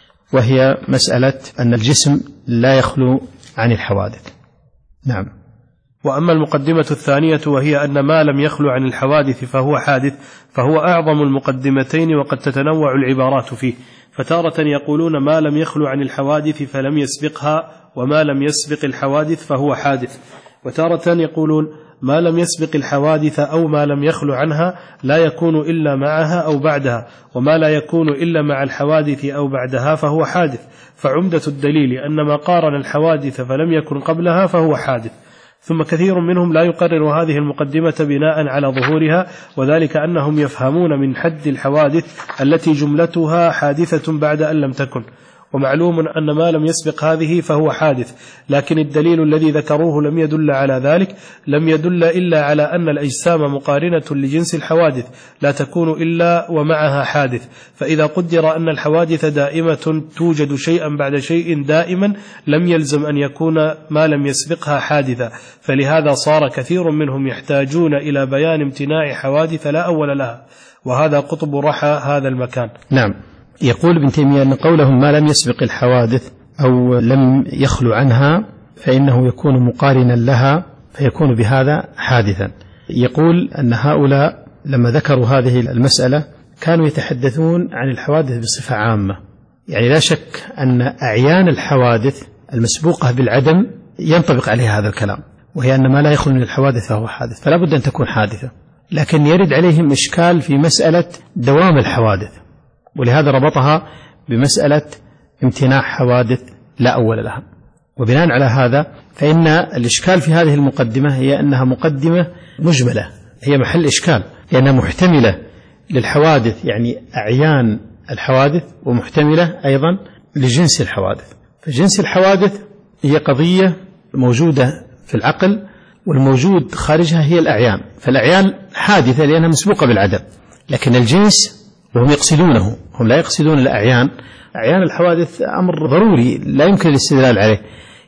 وهي مسألة أن الجسم لا يخلو عن الحوادث. نعم. وأما المقدمة الثانية وهي أن ما لم يخلو عن الحوادث فهو حادث، فهو أعظم المقدمتين، وقد تتنوع العبارات فيه، فتارة يقولون ما لم يخلو عن الحوادث فلم يسبقها، وما لم يسبق الحوادث فهو حادث، وتارة يقولون ما لم يسبق الحوادث أو ما لم يخلو عنها لا يكون إلا معها أو بعدها، وما لا يكون إلا مع الحوادث أو بعدها فهو حادث، فعمدة الدليل أن ما قارن الحوادث فلم يكن قبلها فهو حادث. ثم كثير منهم لا يقرر هذه المقدمة بناء على ظهورها، وذلك أنهم يفهمون من حد الحوادث التي جملتها حادثة بعد أن لم تكن، ومعلوم أن ما لم يسبق هذه فهو حادث، لكن الدليل الذي ذكروه لم يدل على ذلك، لم يدل إلا على أن الأجسام مقارنة لجنس الحوادث لا تكون إلا ومعها حادث، فإذا قدر أن الحوادث دائمة توجد شيئا بعد شيء دائما لم يلزم أن يكون ما لم يسبقها حادثا، فلهذا صار كثير منهم يحتاجون إلى بيان امتناع حوادث لا أول لها، وهذا قطب رحى هذا المكان. نعم. يقول ابن تيمية أن قولهم ما لم يسبق الحوادث أو لم يخلو عنها فإنه يكون مقارنا لها فيكون بهذا حادثا. يقول أن هؤلاء لما ذكروا هذه المسألة كانوا يتحدثون عن الحوادث بصفة عامة، يعني لا شك أن أعيان الحوادث المسبوقة بالعدم ينطبق عليها هذا الكلام، وهي أن ما لا يخلو من الحوادث فهو حادث، فلا بد أن تكون حادثة. لكن يرد عليهم إشكال في مسألة دوام الحوادث، ولهذا ربطها بمسألة امتناع حوادث لا أول لها. وبناء على هذا فإن الإشكال في هذه المقدمة هي أنها مقدمة مجملة، هي محل إشكال لأنها محتملة للحوادث، يعني أعيان الحوادث، ومحتملة أيضا لجنس الحوادث. فجنس الحوادث هي قضية موجودة في العقل، والموجود خارجها هي الأعيان، فالأعيان حادثة لأنها مسبوقة بالعدم، لكن الجنس وهم يقصدونه، هم لا يقصدون الأعيان. أعيان الحوادث أمر ضروري لا يمكن الاستدلال عليه،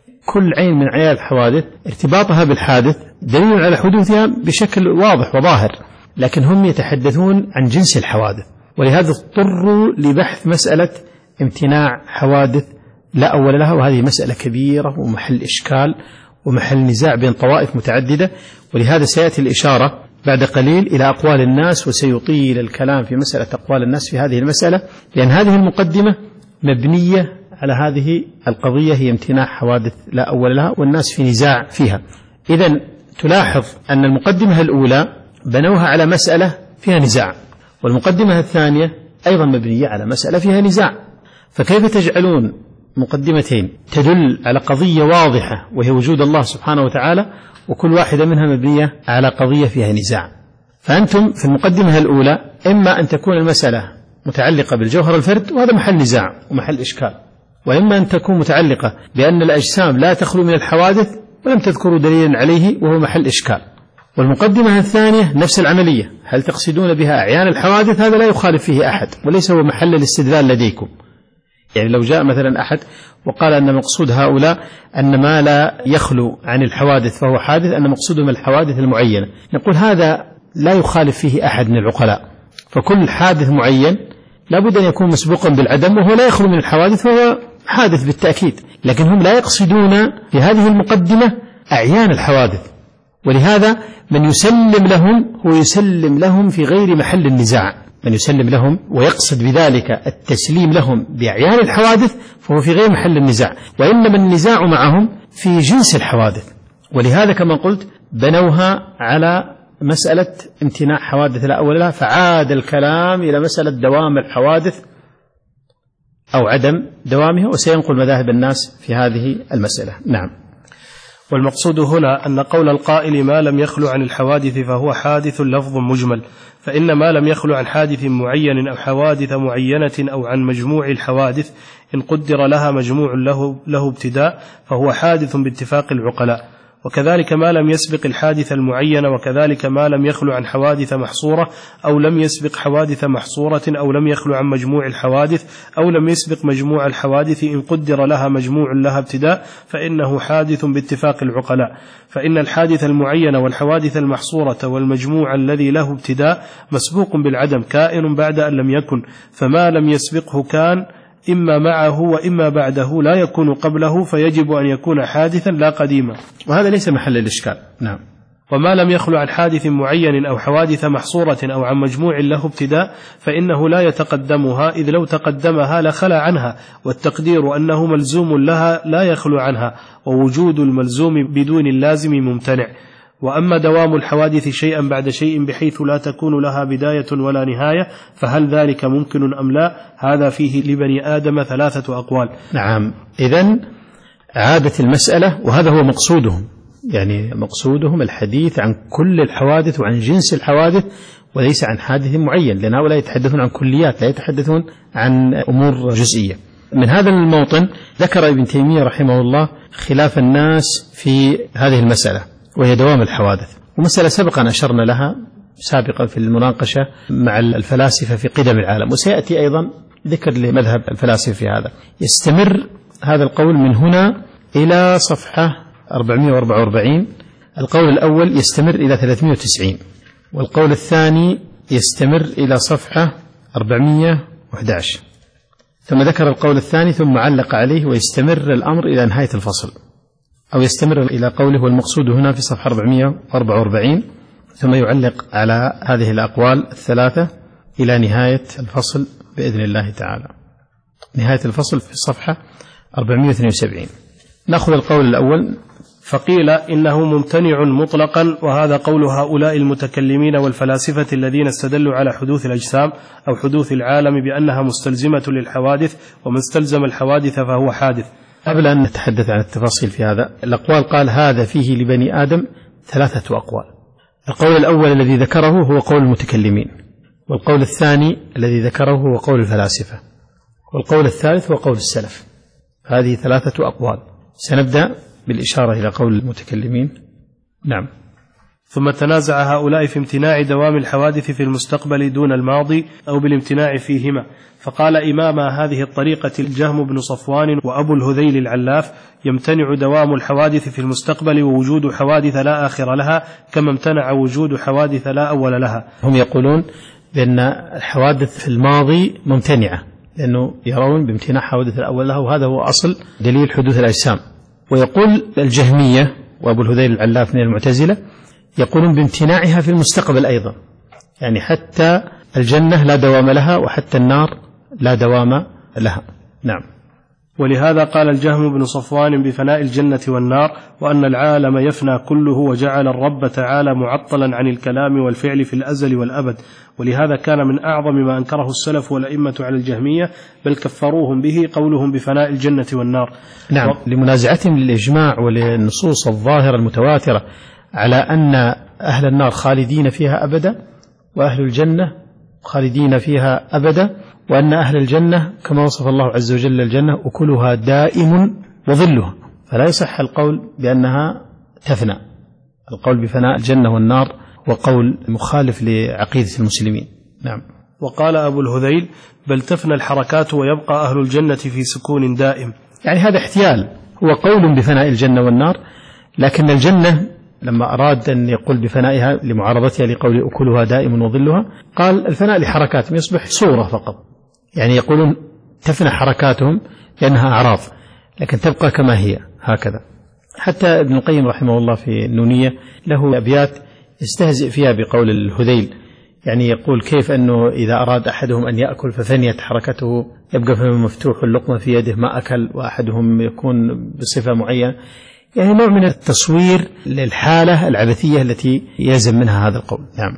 كل عين من عيان الحوادث ارتباطها بالحادث دليل على حدوثها بشكل واضح وظاهر، لكن هم يتحدثون عن جنس الحوادث، ولهذا اضطروا لبحث مسألة امتناع حوادث لا أول لها، وهذه مسألة كبيرة ومحل إشكال ومحل نزاع بين طوائف متعددة، ولهذا سيأتي الإشارة بعد قليل إلى أقوال الناس، وسيطيل الكلام في مسألة أقوال الناس في هذه المسألة، لأن هذه المقدمة مبنية على هذه القضية، هي امتناع حوادث لا أول لها، والناس في نزاع فيها. إذن تلاحظ أن المقدمة الأولى بنوها على مسألة فيها نزاع، والمقدمة الثانية أيضا مبنية على مسألة فيها نزاع، فكيف تجعلون مقدمتين تدل على قضية واضحة وهي وجود الله سبحانه وتعالى، وكل واحدة منها مبنية على قضية فيها نزاع؟ فأنتم في المقدمة الأولى إما أن تكون المسألة متعلقة بالجوهر الفرد، وهذا محل نزاع ومحل إشكال، وإما أن تكون متعلقة بأن الأجسام لا تخلو من الحوادث ولم تذكروا دليلا عليه وهو محل إشكال. والمقدمة الثانية نفس العملية، هل تقصدون بها أعيان الحوادث؟ هذا لا يخالف فيه أحد وليس هو محل الاستدلال لديكم، يعني لو جاء مثلا أحد وقال أن مقصود هؤلاء أن ما لا يخلو عن الحوادث فهو حادث، أن مقصودهم الحوادث المعينة، نقول هذا لا يخالف فيه أحد من العقلاء، فكل حادث معين لابد أن يكون مسبوقا بالعدم، وهو لا يخلو من الحوادث فهو حادث بالتأكيد، لكن هم لا يقصدون في هذه المقدمة أعيان الحوادث، ولهذا من يسلم لهم هو يسلم لهم في غير محل النزاع، من يسلم لهم ويقصد بذلك التسليم لهم بأعيان الحوادث فهو في غير محل النزاع، وإنما النزاع معهم في جنس الحوادث. ولهذا كما قلت بنوها على مسألة امتناع حوادث لا أول لها، فعاد الكلام إلى مسألة دوام الحوادث أو عدم دوامها، وسينقل مذاهب الناس في هذه المسألة. نعم. والمقصود هنا أن قول القائل ما لم يخلو عن الحوادث فهو حادث لفظ مجمل، فإن ما لم يخلو عن حادث معين أو حوادث معينة أو عن مجموع الحوادث إن قدر لها مجموع له, له ابتداء فهو حادث باتفاق العقلاء، وكذلك ما لم يسبق الحادث المعين، وكذلك ما لم يخلو عن حوادث محصورة أو لم يسبق حوادث محصورة أو لم يخلو عن مجموع الحوادث أو لم يسبق مجموع الحوادث إن قدر لها مجموع لها ابتداء فإنه حادث باتفاق العقلاء، فإن الحادث المعين والحوادث المحصورة والمجموع الذي له ابتداء مسبوق بالعدم كائن بعد أن لم يكن، فما لم يسبقه كان إما معه وإما بعده لا يكون قبله، فيجب أن يكون حادثا لا قديما، وهذا ليس محل الإشكال. نعم. وما لم يخلو عن حادث معين أو حوادث محصورة أو عن مجموع له ابتداء فإنه لا يتقدمها، إذ لو تقدمها لخلى عنها، والتقدير أنه ملزوم لها لا يخلو عنها، ووجود الملزوم بدون اللازم ممتنع. وأما دوام الحوادث شيئا بعد شيء بحيث لا تكون لها بداية ولا نهاية فهل ذلك ممكن أم لا؟ هذا فيه لبني آدم ثلاثة أقوال. نعم. إذن عادت المسألة، وهذا هو مقصودهم، يعني مقصودهم الحديث عن كل الحوادث وعن جنس الحوادث وليس عن حادث معين، لأن هؤلاء يتحدثون عن كليات لا يتحدثون عن أمور جزئية. من هذا الموطن ذكر ابن تيمية رحمه الله خلاف الناس في هذه المسألة، وهي دوام الحوادث، ومسألة سبقا أشرنا لها سابقا في المناقشة مع الفلاسفة في قدم العالم، وسيأتي أيضا ذكر لمذهب الفلاسفة في هذا. يستمر هذا القول من هنا إلى صفحة أربعمائة وأربعة وأربعين. القول الأول يستمر إلى ثلاثمائة وتسعين، والقول الثاني يستمر إلى صفحة أربعمائة وأحد عشر، ثم ذكر القول الثاني ثم علق عليه ويستمر الأمر إلى نهاية الفصل، أو يستمر إلى قوله والمقصود هنا في صفحة أربعمائة وأربعة وأربعين، ثم يعلق على هذه الأقوال الثلاثة إلى نهاية الفصل بإذن الله تعالى. نهاية الفصل في الصفحة أربعمائة واثنين وسبعين. نأخذ القول الأول. فقيل إنه ممتنع مطلقا، وهذا قول هؤلاء المتكلمين والفلاسفة الذين استدلوا على حدوث الأجسام أو حدوث العالم بأنها مستلزمة للحوادث، ومن استلزم الحوادث فهو حادث. قبل أن نتحدث عن التفاصيل في هذا الأقوال، قال هذا فيه لبني آدم ثلاثة أقوال. القول الأول الذي ذكره هو قول المتكلمين، والقول الثاني الذي ذكره هو قول الفلاسفة، والقول الثالث هو قول السلف. هذه ثلاثة أقوال. سنبدأ بالإشارة إلى قول المتكلمين. نعم. ثم تنازع هؤلاء في امتناع دوام الحوادث في المستقبل دون الماضي أو بالامتناع فيهما، فقال إمام هذه الطريقة الجهم بن صفوان وأبو الهذيل العلاف يمتنع دوام الحوادث في المستقبل ووجود حوادث لا آخر لها كما امتنع وجود حوادث لا أول لها. هم يقولون بأن الحوادث في الماضي ممتنعة لأنه يرون بامتناع حوادث الأول لها، وهذا هو أصل دليل حدوث الأجسام. ويقول الجهمية وأبو الهذيل العلاف من المعتزلة يقولون بامتناعها في المستقبل أيضا، يعني حتى الجنة لا دوام لها وحتى النار لا دوام لها. نعم. ولهذا قال الجهم بن صفوان بفناء الجنة والنار، وأن العالم يفنى كله، وجعل الرب تعالى معطلا عن الكلام والفعل في الأزل والأبد. ولهذا كان من أعظم ما أنكره السلف والأئمة على الجهمية بل كفروهم به قولهم بفناء الجنة والنار. نعم. و... لمنازعتهم للإجماع وللنصوص الظاهرة المتواترة على أن أهل النار خالدين فيها أبدا وأهل الجنة خالدين فيها أبدا، وأن أهل الجنة كما وصف الله عز وجل الجنة أكلها دائم وظلها، فلا يصح القول بأنها تفنى. القول بفناء الجنة والنار وقول مخالف لعقيدة المسلمين. نعم. وقال أبو الهذيل بل تفنى الحركات ويبقى أهل الجنة في سكون دائم. يعني هذا احتيال، هو قول بفناء الجنة والنار، لكن الجنة لما أراد أن يقول بفنائها لمعارضتها لقول أكلها دائم وظلها قال الفناء لحركاتهم يصبح صورة فقط، يعني يقولون تفنى حركاتهم لأنها أعراض لكن تبقى كما هي هكذا. حتى ابن القيم رحمه الله في النونية له أبيات يستهزئ فيها بقول الهذيل، يعني يقول كيف أنه إذا أراد أحدهم أن يأكل ففنيت حركته يبقى فمه مفتوح اللقمة في يده ما أكل، وأحدهم يكون بصفة معينة، يعني نوع من التصوير للحالة العبثية التي يلزم منها هذا القول. نعم.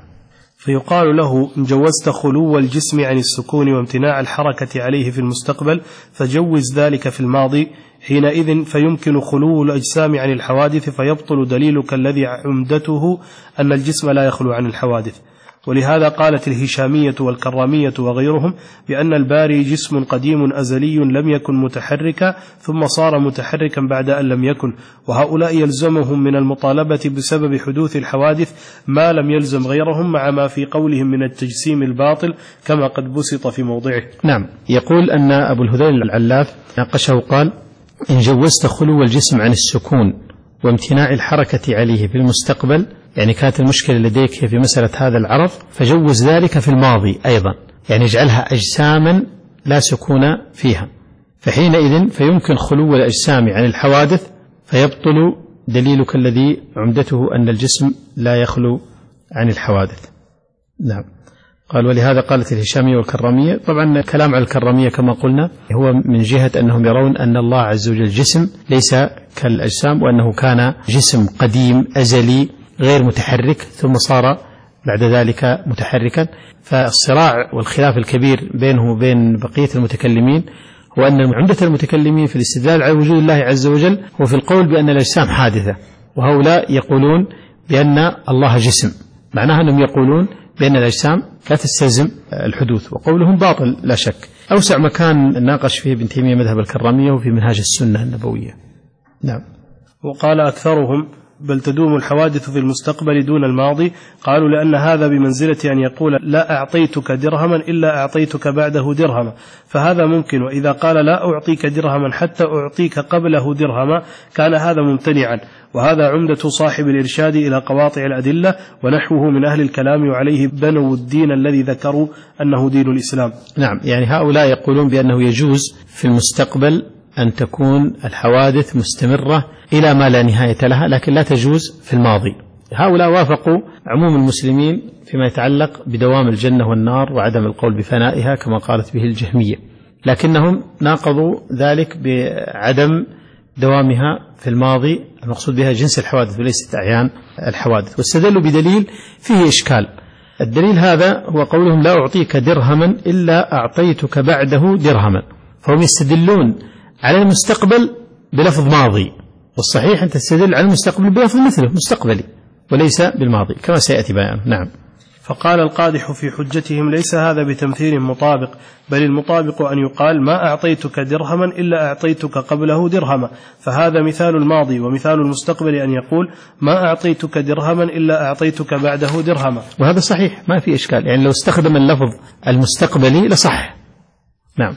فيقال له إن جوزت خلو الجسم عن السكون وامتناع الحركة عليه في المستقبل فجوز ذلك في الماضي، حينئذ فيمكن خلو الأجسام عن الحوادث فيبطل دليلك الذي عمدته أن الجسم لا يخلو عن الحوادث. ولهذا قالت الهشامية والكرامية وغيرهم بأن الباري جسم قديم أزلي لم يكن متحركا ثم صار متحركا بعد أن لم يكن، وهؤلاء يلزمهم من المطالبة بسبب حدوث الحوادث ما لم يلزم غيرهم مع ما في قولهم من التجسيم الباطل كما قد بسط في موضعه. نعم. يقول أن أبو الهذيل العلاف ناقشه قال إن جوزت خلو الجسم عن السكون وامتناع الحركة عليه في المستقبل، يعني كانت المشكلة لديك في مسألة هذا العرض، فجوز ذلك في الماضي أيضا، يعني اجعلها أجساما لا سكون فيها، فحينئذ فيمكن خلو الأجسام عن الحوادث فيبطل دليلك الذي عمدته أن الجسم لا يخلو عن الحوادث. نعم. قال ولهذا قالت الهشامية والكرامية. طبعا الكلام على الكرامية كما قلنا هو من جهة أنهم يرون أن الله عز وجل جسم ليس كالأجسام، وأنه كان جسم قديم أزلي غير متحرك ثم صار بعد ذلك متحركا. فالصراع والخلاف الكبير بينه وبين بقية المتكلمين هو أن عمدة المتكلمين في الاستدلال على وجود الله عز وجل هو في القول بأن الأجسام حادثة، وهؤلاء يقولون بأن الله جسم، معناها أنهم يقولون بأن الأجسام لا تستلزم الحدوث، وقولهم باطل لا شك. أوسع مكان ناقش فيه ابن تيمية مذهب الكرامية وفي منهاج السنة النبوية. نعم. وقال أكثرهم بل تدوم الحوادث في المستقبل دون الماضي، قالوا لأن هذا بمنزلة أن يقول لا أعطيتك درهما إلا أعطيتك بعده درهما، فهذا ممكن. وإذا قال لا أعطيك درهما حتى أعطيك قبله درهما كان هذا ممتنعا، وهذا عمدة صاحب الإرشاد إلى قواطع الأدلة ونحوه من أهل الكلام، وعليه بنوا الدين الذي ذكروا أنه دين الإسلام. نعم. يعني هؤلاء يقولون بأنه يجوز في المستقبل أن تكون الحوادث مستمرة إلى ما لا نهاية لها، لكن لا تجوز في الماضي. هؤلاء وافقوا عموم المسلمين فيما يتعلق بدوام الجنة والنار وعدم القول بفنائها كما قالت به الجهمية، لكنهم ناقضوا ذلك بعدم دوامها في الماضي، المقصود بها جنس الحوادث وليست أعيان الحوادث، واستدلوا بدليل فيه إشكال. الدليل هذا هو قولهم لا أعطيك درهما إلا أعطيتك بعده درهما، فهم يستدلون على المستقبل بلفظ ماضي، والصحيح أن تستدل على المستقبل بلفظ مثله مستقبلي وليس بالماضي كما سيأتي بيانه. نعم. فقال القادح في حجتهم ليس هذا بتمثيل مطابق، بل المطابق أن يقال ما أعطيتك درهما إلا أعطيتك قبله درهما، فهذا مثال الماضي. ومثال المستقبل أن يقول ما أعطيتك درهما إلا أعطيتك بعده درهما، وهذا صحيح ما في إشكال، يعني لو استخدم اللفظ المستقبلي لصح. نعم.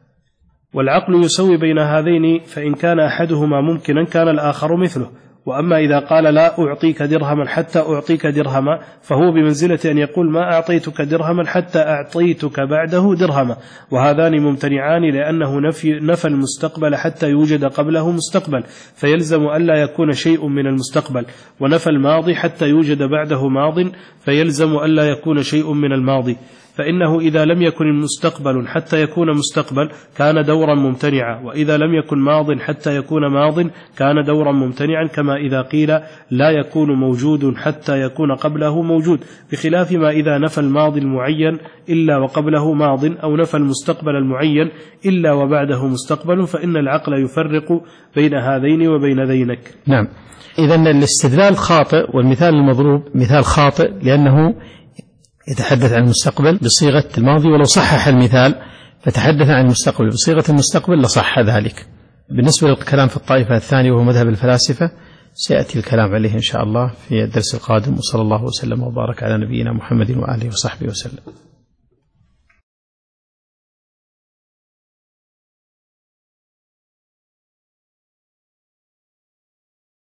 والعقل يسوي بين هذين، فإن كان أحدهما ممكنا كان الآخر مثله. وأما إذا قال لا أعطيك درهما حتى أعطيك درهما فهو بمنزلة أن يقول ما أعطيتك درهما حتى أعطيتك بعده درهما، وهذان ممتنعان لأنه نفي, نفى المستقبل حتى يوجد قبله مستقبل، فيلزم ألا يكون شيء من المستقبل، ونفى الماضي حتى يوجد بعده ماض، فيلزم ألا يكون شيء من الماضي. فإنه إذا لم يكن المستقبل حتى يكون مستقبل كان دورا ممتنعا، وإذا لم يكن ماض حتى يكون ماض كان دورا ممتنعا، كما إذا قيل لا يكون موجود حتى يكون قبله موجود، بخلاف ما إذا نفى الماضي المعين إلا وقبله ماض، أو نفى المستقبل المعين إلا وبعده مستقبل، فإن العقل يفرق بين هذين وبين ذينك. نعم. إذن الاستدلال خاطئ، والمثال المضروب مثال خاطئ لأنه يتحدث عن المستقبل بصيغة الماضي، ولو صحح المثال فتحدث عن المستقبل بصيغة المستقبل لصح ذلك. بالنسبة للكلام في الطائفة الثانية وهو مذهب الفلاسفة سيأتي الكلام عليه إن شاء الله في الدرس القادم، وصلى الله وسلم وبارك على نبينا محمد وآله وصحبه وسلم.